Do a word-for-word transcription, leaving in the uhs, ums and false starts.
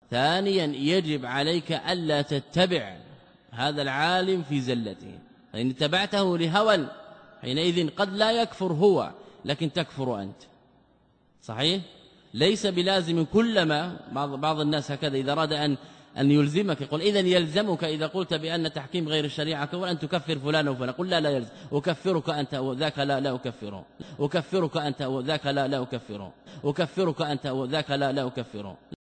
ثانيا يجب عليك ألا تتبع هذا العالم في زلته، فإن اتبعته لهوى حينئذ قد لا يكفر هو لكن تكفر أنت. صحيح؟ ليس بلازم كلما بعض بعض الناس هكذا إذا أراد أن أن يلزمك يقول إذن يلزمك إذا قلت بأن تحكيم غير الشريعة كون أن تكفر فلان وفلان. قل لا لا يلزم، أكفرك أنت وذاك لا لا أكفره، أكفرك أنت وذاك لا لا أكفره، أكفرك أنت وذاك لا لا أكفره.